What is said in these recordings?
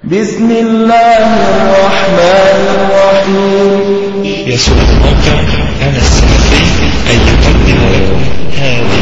بسم الله الرحمن الرحيم. يسر الموقع أنا السلفي أن يقدم لكم هذه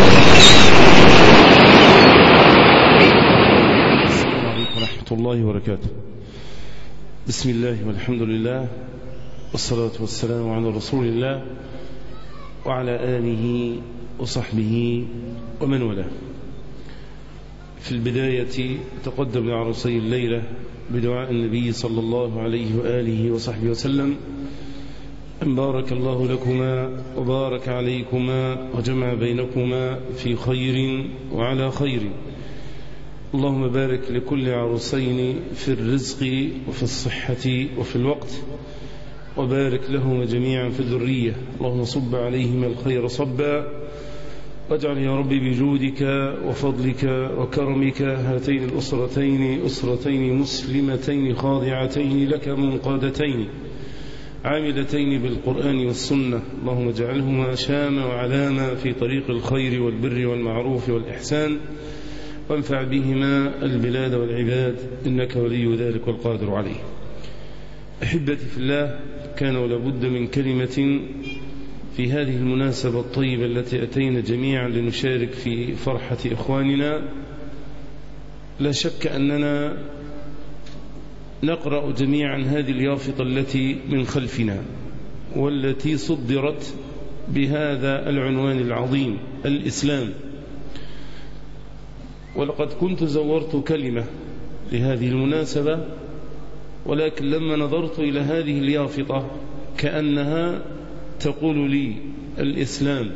السلام عليكم ورحمة الله وبركاته. بسم الله والحمد لله والصلاة والسلام على رسول الله وعلى آله وصحبه ومن والاه. في البداية تقدم لعروسي الليلة بدعاء النبي صلى الله عليه وآله وصحبه وسلم أن بارك الله لكما وبارك عليكما وجمع بينكما في خير وعلى خير. اللهم بارك لكل عروسين في الرزق وفي الصحة وفي الوقت، وبارك لهما جميعا في الذرية. اللهم صب عليهما الخير صبا، واجعل يا رب بجودك وفضلك وكرمك هاتين الأسرتين أسرتين مسلمتين خاضعتين لك منقادتين عاملتين بالقرآن والسنة. اللهم اجعلهما شامة وعلامة في طريق الخير والبر والمعروف والإحسان، وانفع بهما البلاد والعباد إنك ولي ذلك والقادر عليه. أحبتي في الله، كان ولابد من كلمة في هذه المناسبة الطيبة التي أتينا جميعا لنشارك في فرحة إخواننا. لا شك أننا نقرأ جميعا هذه اليافطة التي من خلفنا والتي صدرت بهذا العنوان العظيم: الإسلام. ولقد كنت زورت كلمة لهذه المناسبة، ولكن لما نظرت إلى هذه اليافطة كأنها تقول لي: الإسلام،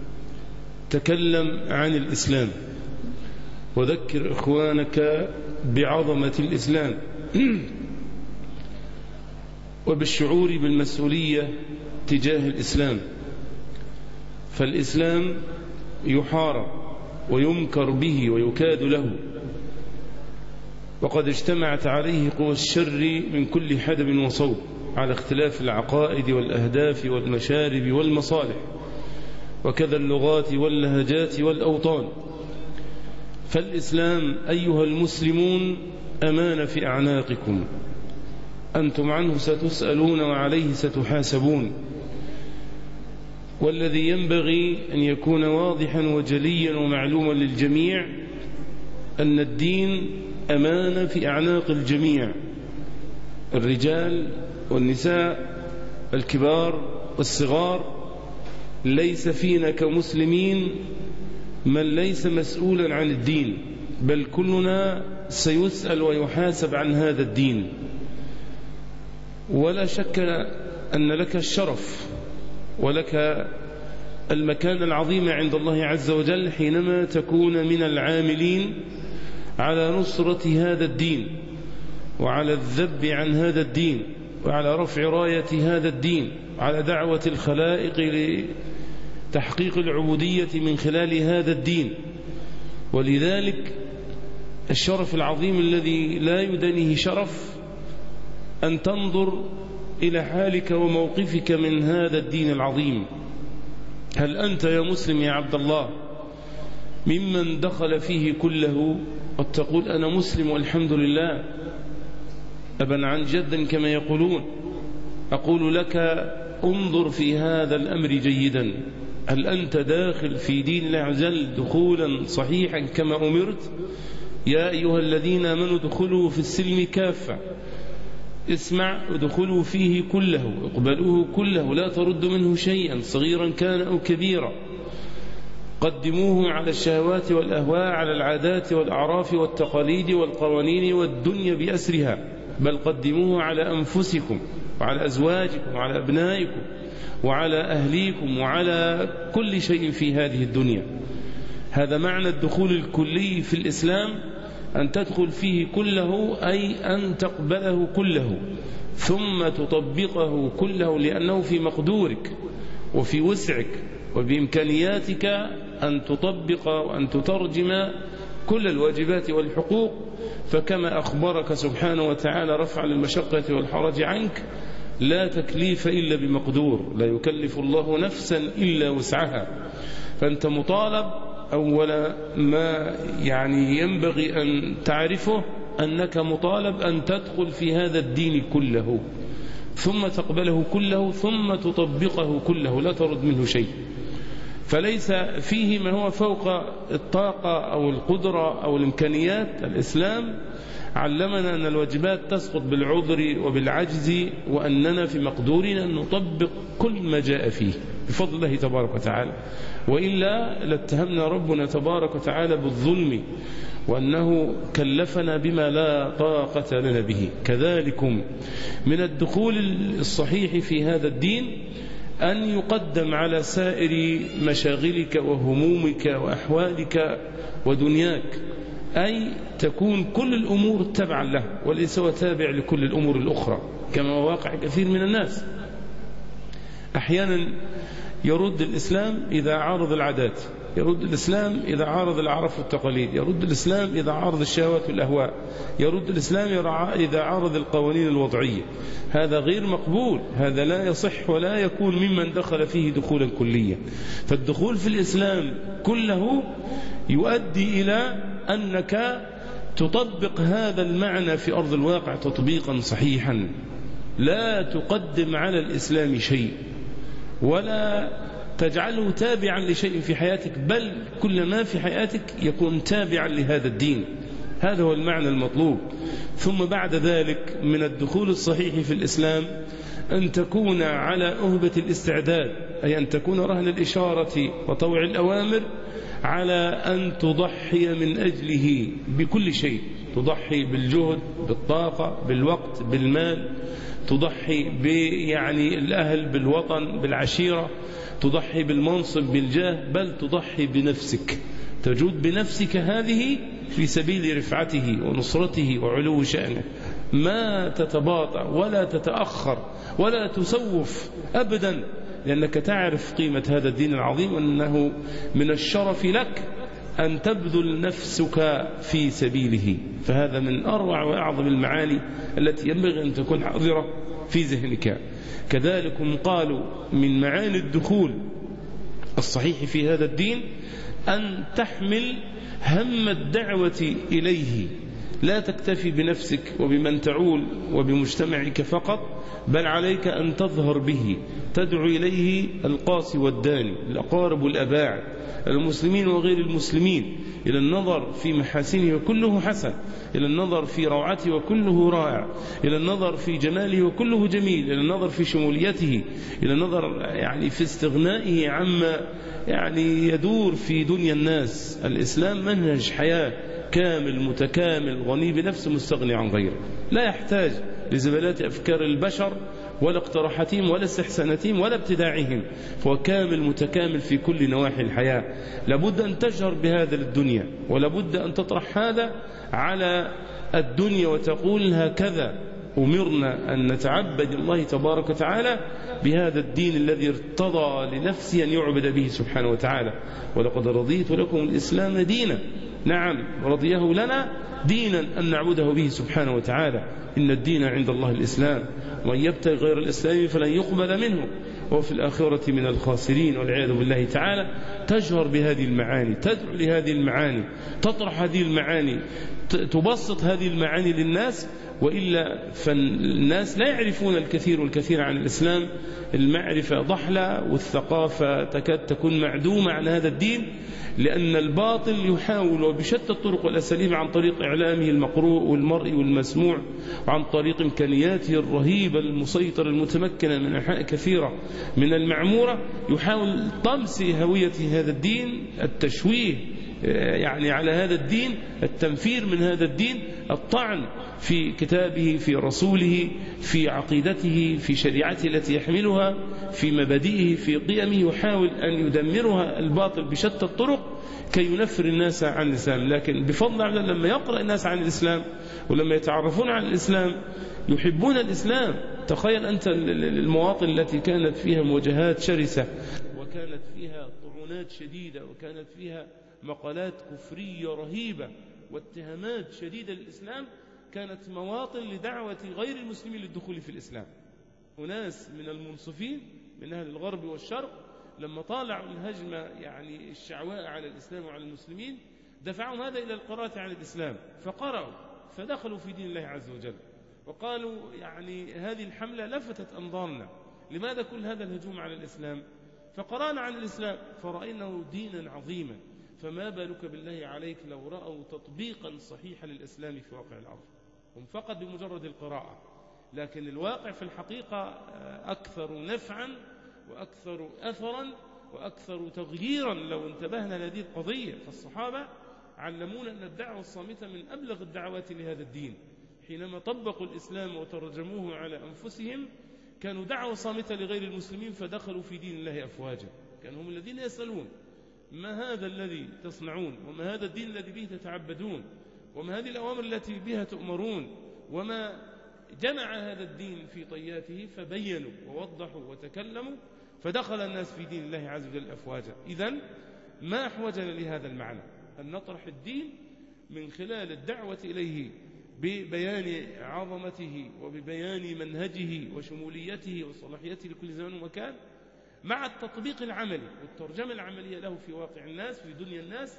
تكلم عن الإسلام وذكر إخوانك بعظمة الإسلام وبالشعور بالمسؤولية تجاه الإسلام. فالإسلام يحارب ويمكر به ويكاد له، وقد اجتمعت عليه قوى الشر من كل حدب وصوب على اختلاف العقائد والأهداف والمشارب والمصالح، وكذا اللغات واللهجات والأوطان. فالإسلام أيها المسلمون أمان في أعناقكم، أنتم عنه ستسألون وعليه ستحاسبون. والذي ينبغي أن يكون واضحا وجليا ومعلوما للجميع أن الدين أمانة في أعناق الجميع، الرجال والنساء، الكبار والصغار. ليس فينا كمسلمين من ليس مسؤولا عن الدين، بل كلنا سيسأل ويحاسب عن هذا الدين. ولا شك أن لك الشرف ولك المكان العظيم عند الله عز وجل حينما تكون من العاملين على نصرة هذا الدين، وعلى الذب عن هذا الدين، وعلى رفع راية هذا الدين، وعلى دعوة الخلائق لتحقيق العبودية من خلال هذا الدين. ولذلك الشرف العظيم الذي لا يدنيه شرف أن تنظر إلى حالك وموقفك من هذا الدين العظيم. هل أنت يا مسلم يا عبد الله ممن دخل فيه كله وتقول أنا مسلم والحمد لله أبا عن جد كما يقولون؟ أقول لك انظر في هذا الأمر جيدا. هل أنت داخل في دين الله عز وجل دخولا صحيحا كما أمرت؟ يا أيها الذين آمنوا ادخلوا في السلم كافة. اسمع، ادخلوا فيه كله، اقبلوه كله، لا ترد منه شيئا صغيرا كان أو كبيرا. قدموه على الشهوات والأهواء، على العادات والأعراف والتقاليد والقوانين والدنيا بأسرها، بل قدموه على أنفسكم وعلى أزواجكم وعلى أبنائكم وعلى أهليكم وعلى كل شيء في هذه الدنيا. هذا معنى الدخول الكلي في الإسلام، أن تدخل فيه كله، أي أن تقبله كله ثم تطبقه كله، لأنه في مقدورك وفي وسعك وبإمكانياتك أن تطبق وأن تترجم كل الواجبات والحقوق. فكما أخبرك سبحانه وتعالى رفع المشقة والحرج عنك: لا تكليف إلا بمقدور، لا يكلف الله نفسا إلا وسعها. فأنت مطالب أول ما ينبغي أن تعرفه أنك مطالب أن تدخل في هذا الدين كله، ثم تقبله كله، ثم تطبقه كله، لا ترد منه شيء. فليس فيه ما هو فوق الطاقة أو القدرة أو الإمكانيات. الإسلام علمنا أن الواجبات تسقط بالعذر وبالعجز، وأننا في مقدورنا أن نطبق كل ما جاء فيه بفضل الله تبارك وتعالى، وإلا لاتهمنا ربنا تبارك وتعالى بالظلم، وأنه كلفنا بما لا طاقة لنا به. كذلكم من الدخول الصحيح في هذا الدين أن يقدم على سائر مشاغلك وهمومك وأحوالك ودنياك، أي تكون كل الأمور تبعا له وليس هو تابع لكل الأمور الأخرى، كما واقع كثير من الناس. أحيانا يرد الإسلام إذا عارض العادات، يرد الإسلام إذا عارض الأعراف والتقاليد، يرد الإسلام إذا عارض الشهوات والأهواء، يرد الإسلام إذا عارض القوانين الوضعية. هذا غير مقبول، هذا لا يصح ولا يكون ممن دخل فيه دخولا كليا. فالدخول في الإسلام كله يؤدي إلى أنك تطبق هذا المعنى في أرض الواقع تطبيقا صحيحا، لا تقدم على الإسلام شيء ولا تجعله تابعا لشيء في حياتك، بل كل ما في حياتك يكون تابعا لهذا الدين. هذا هو المعنى المطلوب. ثم بعد ذلك من الدخول الصحيح في الإسلام أن تكون على أهبة الاستعداد، أي أن تكون رهن الإشارة وطوع الأوامر على أن تضحي من أجله بكل شيء. تضحي بالجهد، بالطاقة، بالوقت، بالمال، تضحي يعني الأهل، بالوطن، بالعشيرة، تضحي بالمنصب، بالجاه، بل تضحي بنفسك، تجود بنفسك هذه في سبيل رفعته ونصرته وعلو شأنه. ما تتباطأ ولا تتأخر ولا تسوف أبدا، لأنك تعرف قيمة هذا الدين العظيم، وأنه من الشرف لك أن تبذل نفسك في سبيله. فهذا من أروع وأعظم المعاني التي ينبغي أن تكون حاضرة في ذهنك. كذلك قالوا من معاني الدخول الصحيح في هذا الدين أن تحمل هم الدعوة إليه، لا تكتفي بنفسك وبمن تعول وبمجتمعك فقط، بل عليك أن تظهر به، تدعو إليه القاصي والداني، الأقارب والأباعد، المسلمين وغير المسلمين، إلى النظر في محاسنه وكله حسن، إلى النظر في روعته وكله رائع، إلى النظر في جماله وكله جميل، إلى النظر في شموليته، إلى النظر يعني في استغنائه عما يعني يدور في دنيا الناس. الإسلام منهج حياة كامل متكامل غني بنفسه مستغني عن غيره، لا يحتاج لزبالات أفكار البشر ولا اقتراحاتهم ولا استحساناتهم ولا ابتداعهم، فهو كامل متكامل في كل نواحي الحياة. لابد أن تجهر بهذا للدنيا، ولابد أن تطرح هذا على الدنيا وتقول هكذا أمرنا أن نتعبد الله تبارك وتعالى بهذا الدين الذي ارتضى لنفسه أن يعبد به سبحانه وتعالى. ولقد رضيت لكم الإسلام دينا، نعم رضيه لنا دينا أن نعبده به سبحانه وتعالى. إن الدين عند الله الإسلام، ومن يبتغي غير الإسلام فلن يقبل منه وهو في الآخرة من الخاسرين والعياذ بالله تعالى. تجهر بهذه المعاني، تدعو لهذه المعاني، تطرح هذه المعاني، تبسط هذه المعاني للناس، وإلا فالناس لا يعرفون الكثير والكثير عن الإسلام. المعرفة ضحلة والثقافة تكاد تكون معدومة عن هذا الدين، لأن الباطل يحاول وبشتى الطرق والأساليب عن طريق إعلامه المقروء والمرئي والمسموع، وعن طريق إمكانياته الرهيبة المسيطرة المتمكنة من أنحاء كثيرة من المعمورة، يحاول طمس هوية هذا الدين، التشويه يعني على هذا الدين، التنفير من هذا الدين، الطعن في كتابه، في رسوله، في عقيدته، في شريعته التي يحملها، في مبادئه، في قيمه. يحاول أن يدمرها الباطل بشتى الطرق كي ينفر الناس عن الإسلام. لكن بفضل الله لما يقرأ الناس عن الإسلام ولما يتعرفون عن الإسلام يحبون الإسلام. تخيل أنت المواطن التي كانت فيها مواجهات شرسة، وكانت فيها طعونات شديدة، وكانت فيها مقالات كفرية رهيبة واتهامات شديدة للإسلام، كانت مواطن لدعوة غير المسلمين للدخول في الإسلام. أناس من المنصفين من أهل الغرب والشرق لما طالعوا الهجمة يعني الشعواء على الإسلام وعلى المسلمين، دفعوا هذا إلى القراءة عن الإسلام، فقرأوا فدخلوا في دين الله عز وجل، وقالوا يعني هذه الحملة لفتت أنظارنا، لماذا كل هذا الهجوم على الإسلام؟ فقرأنا عن الإسلام فرأيناه دينا عظيما، فما بالك بالله عليك لو رأوا تطبيقا صحيحا للإسلام في واقع الأرض. هم فقط بمجرد القراءة، لكن الواقع في الحقيقة أكثر نفعا وأكثر أثرا وأكثر تغييرا لو انتبهنا لهذه القضية. فالصحابة علمونا أن الدعوة الصامتة من أبلغ الدعوات لهذا الدين. حينما طبقوا الإسلام وترجموه على أنفسهم كانوا دعوة صامتة لغير المسلمين، فدخلوا في دين الله أفواجا. كانوا هم الذين يسألون ما هذا الذي تصنعون، وما هذا الدين الذي به تتعبدون، وما هذه الأوامر التي بها تؤمرون، وما جمع هذا الدين في طياته. فبينوا ووضحوا وتكلموا، فدخل الناس في دين الله عز وجل أفواجا. إذن ما أحوجنا لهذا المعنى أن نطرح الدين من خلال الدعوة إليه ببيان عظمته وببيان منهجه وشموليته وصلاحيته لكل زمان ومكان، مع التطبيق العملي والترجمة العملية له في واقع الناس في دنيا الناس.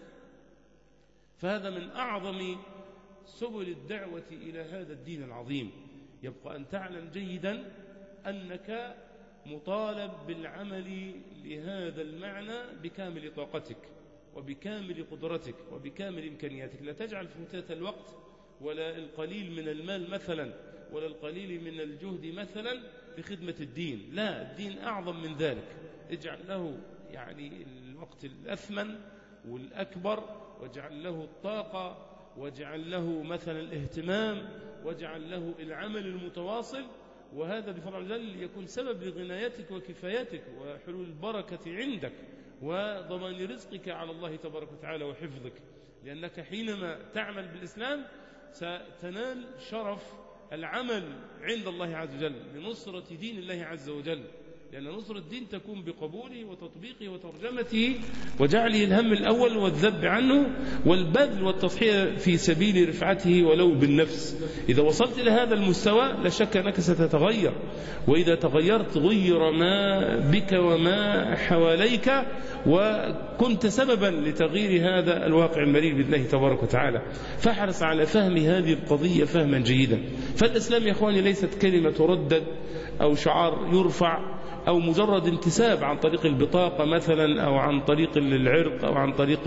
فهذا من أعظم سبل الدعوة إلى هذا الدين العظيم. يبقى أن تعلم جيدا أنك مطالب بالعمل لهذا المعنى بكامل طاقتك وبكامل قدرتك وبكامل إمكانياتك. لا تجعل فوتات الوقت ولا القليل من المال مثلا ولا القليل من الجهد مثلا لخدمة الدين. لا، الدين أعظم من ذلك. اجعل له يعني الوقت الأثمن والأكبر، واجعل له الطاقة، واجعل له مثلا الاهتمام، واجعل له العمل المتواصل. وهذا بفضل الله يكون سبب لغنايتك وكفايتك وحلول البركة عندك وضمان رزقك على الله تبارك وتعالى وحفظك. لأنك حينما تعمل بالإسلام ستنال شرف العمل عند الله عز وجل لنصرة دين الله عز وجل، لأن نصرة الدين تكون بقبوله وتطبيقه وترجمته وجعله الهم الأول والذب عنه والبذل والتضحية في سبيل رفعته ولو بالنفس. إذا وصلت إلى هذا المستوى لا شك أنك ستتغير، وإذا تغيرت غير ما بك وما حواليك، وكنت سببا لتغيير هذا الواقع المرير بإذن الله تبارك وتعالى. فاحرص على فهم هذه القضية فهما جيدا. فالإسلام يا إخواني ليست كلمة تردد أو شعار يرفع أو مجرد انتساب عن طريق البطاقة مثلا أو عن طريق العرق أو عن طريق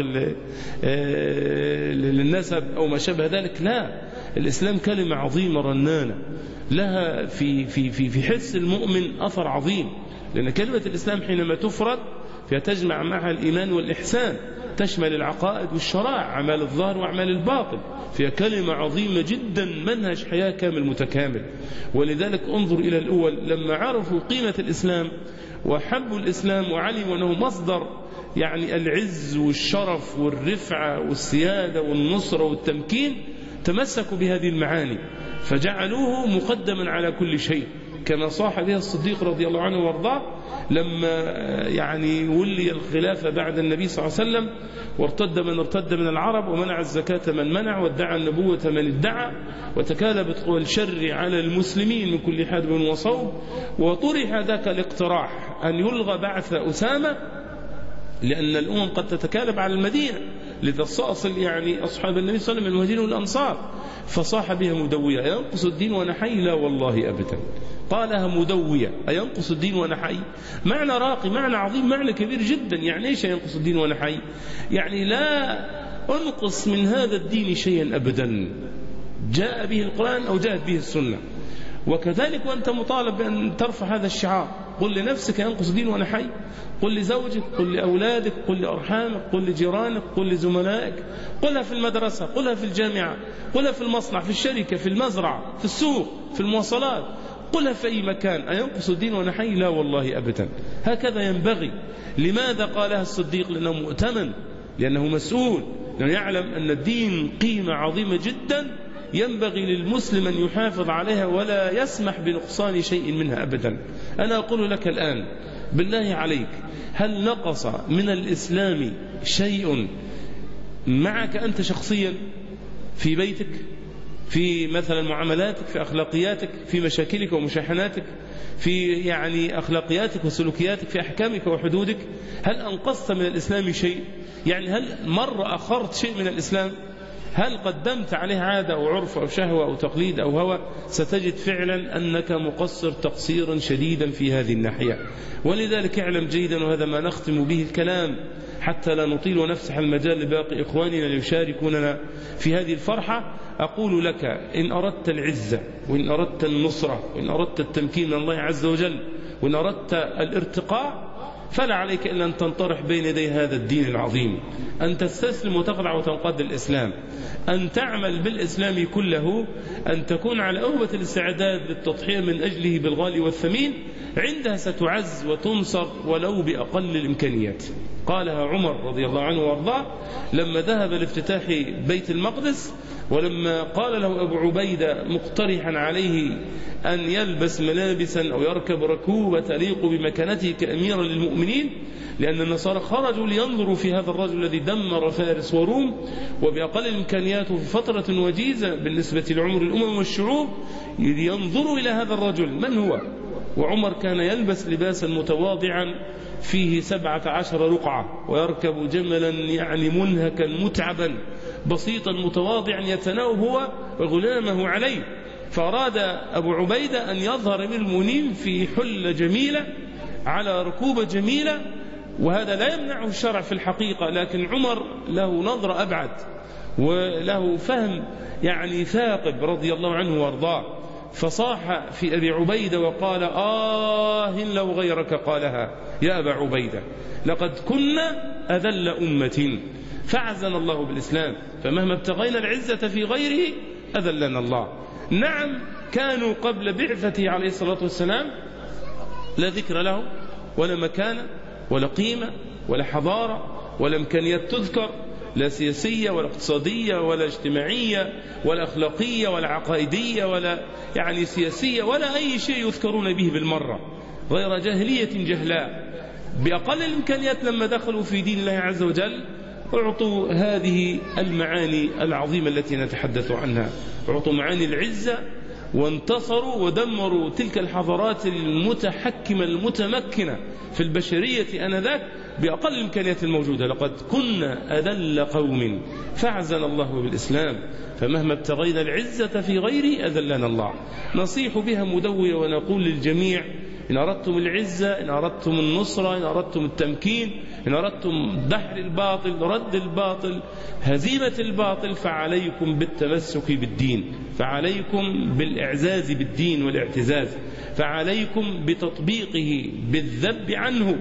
النسب أو ما شابه ذلك. لا، الإسلام كلمة عظيمة رنانة لها في حس المؤمن أثر عظيم، لأن كلمة الإسلام حينما تفرد فيها تجمع معها الإيمان والإحسان، تشمل العقائد والشرائع، أعمال الظاهر وأعمال الباطن. فيها كلمة عظيمة جدا، منهج حياة كامل متكامل. ولذلك انظر إلى الأول لما عرفوا قيمة الإسلام وحبوا الإسلام وعلموا أنه مصدر يعني العز والشرف والرفعة والسيادة والنصرة والتمكين، تمسكوا بهذه المعاني فجعلوه مقدما على كل شيء، كما صاح بها الصديق رضي الله عنه وارضاه لما يعني ولي الخلافة بعد النبي صلى الله عليه وسلم، وارتد من ارتد من العرب، ومنع الزكاة من منع، وادعى النبوة من ادعى، وتكالبت قوى الشر على المسلمين من كل حدب وصوب. وطرح ذاك الاقتراح أن يلغى بعث أسامة لأن الأمم قد تتكالب على المدينة، لذا استأصل يعني أصحاب النبي صلى الله عليه وسلم المهاجرين والأنصار. فصاح بها مدوية: أينقص الدين ونحي؟ لا والله أبدا. قالها مدوية: أينقص الدين ونحي؟ معنى راقي، معنى عظيم، معنى كبير جدا. يعني إيش ينقص الدين ونحي؟ يعني لا أنقص من هذا الدين شيئا أبدا، جاء به القرآن أو جاءت به السنة. وكذلك وأنت مطالب بأن ترفع هذا الشعار. قل لنفسك: ينقص الدين ونحي. قل لزوجك، قل لأولادك، قل لأرحامك، قل لجيرانك، قل لزملائك، قلها في المدرسة، قلها في الجامعة، قلها في المصنع، في الشركة، في المزرعة، في السوق، في المواصلات، قلها في أي مكان: أينقص الدين ونحي؟ لا والله أبدا. هكذا ينبغي. لماذا قالها الصديق؟ لأنه مؤتمن، لأنه مسؤول، لأنه يعلم أن الدين قيمة عظيمة جدا ينبغي للمسلم أن يحافظ عليها ولا يسمح بنقصان شيء منها أبدا. أنا أقول لك الآن بالله عليك، هل نقص من الإسلام شيء معك أنت شخصيا في بيتك، في مثلا معاملاتك، في أخلاقياتك، في مشاكلك ومشاحناتك، في يعني أخلاقياتك وسلوكياتك، في أحكامك وحدودك؟ هل أنقصت من الإسلام شيء؟ يعني هل مرة أخرت شيء من الإسلام؟ هل قدمت عليه عادة أو عرف أو شهوة أو تقليد أو هوى، ستجد فعلا أنك مقصر تقصيرا شديدا في هذه الناحية. ولذلك اعلم جيدا، وهذا ما نختم به الكلام حتى لا نطيل ونفسح المجال لباقي إخواننا ليشاركوننا في هذه الفرحة، أقول لك إن أردت العزة وإن أردت النصرة وإن أردت التمكين من الله عز وجل وإن أردت الارتقاء، فلا عليك إلا أن تنطرح بين يدي هذا الدين العظيم، أن تستسلم وتخضع وتنقاد للإسلام، أن تعمل بالإسلام كله، أن تكون على أهبة الاستعداد للتضحية من أجله بالغالي والثمين. عندها ستعز وتنصر ولو بأقل الإمكانيات. قالها عمر رضي الله عنه وارضاه لما ذهب لافتتاح بيت المقدس، ولما قال له أبو عبيدة مقترحا عليه أن يلبس ملابسا أو يركب ركوبة تليق بمكانته كأميرا للمؤمنين، لأن النصارى خرجوا لينظروا في هذا الرجل الذي دمر فارس وروم وبأقل الإمكانيات في فترة وجيزة بالنسبة لعمر الأمم والشعوب، ينظروا إلى هذا الرجل من هو. وعمر كان يلبس لباسا متواضعا فيه 17 رقعة، ويركب جملا يعني منهكا متعبا بسيطا متواضعا يتناوب هو وغلامه عليه. فأراد أبو عبيدة أن يظهر من المؤمنين في حلة جميلة على ركوبة جميلة، وهذا لا يمنعه الشرع في الحقيقة، لكن عمر له نظرة أبعد وله فهم يعني ثاقب رضي الله عنه وارضاه، فصاح في أبي عبيدة وقال لو غيرك قالها يا أبا عبيدة لقد كنا أذل أمة فعزنا الله بالإسلام، فمهما ابتغينا العزة في غيره أذلنا الله. نعم كانوا قبل بعثته عليه الصلاة والسلام لا ذكر له ولا مكانة ولا قيمة ولا حضارة ولا إمكانيات تذكر، لا سياسية ولا اقتصادية ولا اجتماعية ولا أخلاقية ولا عقائدية ولا يعني سياسية ولا أي شيء يذكرون به بالمرة، غير جاهلية جهلاء. بأقل الإمكانيات لما دخلوا في دين الله عز وجل أعطوا هذه المعاني العظيمة التي نتحدث عنها، أعطوا معاني العزة وانتصروا ودمروا تلك الحضارات المتحكمة المتمكنة في البشرية آنذاك بأقل الإمكانيات الموجودة. لقد كنا أذل قوم فعزنا الله بالإسلام، فمهما ابتغينا العزة في غيره أذلنا الله. نصيح بها مدوية ونقول للجميع إن أردتم العزة، إن أردتم النصرة، إن أردتم التمكين، إن أردتم دحر الباطل، رد الباطل، هزيمة الباطل، فعليكم بالتمسك بالدين، فعليكم بالإعزاز بالدين والاعتزاز، فعليكم بتطبيقه، بالذب عنه،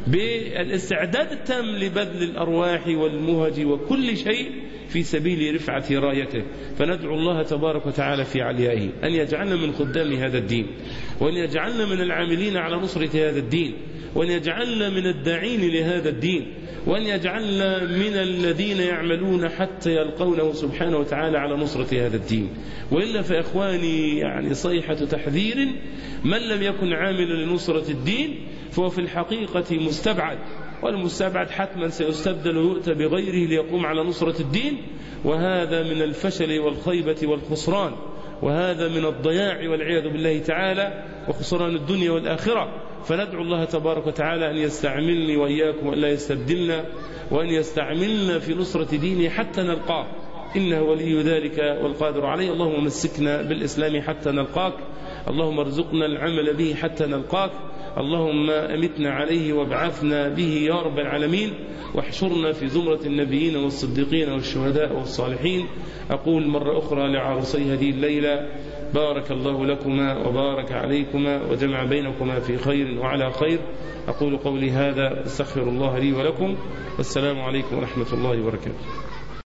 بالاستعداد التام لبذل الأرواح والمهج وكل شيء في سبيل رفعة رايته. فندعو الله تبارك وتعالى في عليائه أن يجعلنا من خدام هذا الدين، وأن يجعلنا من العاملين على نصرة هذا الدين، وأن يجعلنا من الداعين لهذا الدين، وأن يجعلنا من الذين يعملون حتى يلقونه سبحانه وتعالى على نصرة هذا الدين. وإلا فإخواني يعني صيحة تحذير، من لم يكن عاملا لنصرة الدين فهو في الحقيقة مستبعد، والمستبعد حتما سيستبدل ويؤتى بغيره ليقوم على نصرة الدين، وهذا من الفشل والخيبة والخسران، وهذا من الضياع والعياذ بالله تعالى وخسران الدنيا والآخرة. فندعو الله تبارك وتعالى أن يستعملني وإياكم وأن لا يستبدلنا، وأن يستعملنا في نصرة دينه حتى نلقاه، إنه ولي ذلك والقادر عليه. اللهم مسكنا بالإسلام حتى نلقاك، اللهم ارزقنا العمل به حتى نلقاك، اللهم أمتنا عليه وابعثنا به يا رب العالمين، واحشرنا في زمرة النبيين والصديقين والشهداء والصالحين. أقول مرة أخرى لعروسي هذه الليلة بارك الله لكما وبارك عليكما وجمع بينكما في خير وعلى خير. أقول قولي هذا، استغفر الله لي ولكم، والسلام عليكم ورحمة الله وبركاته.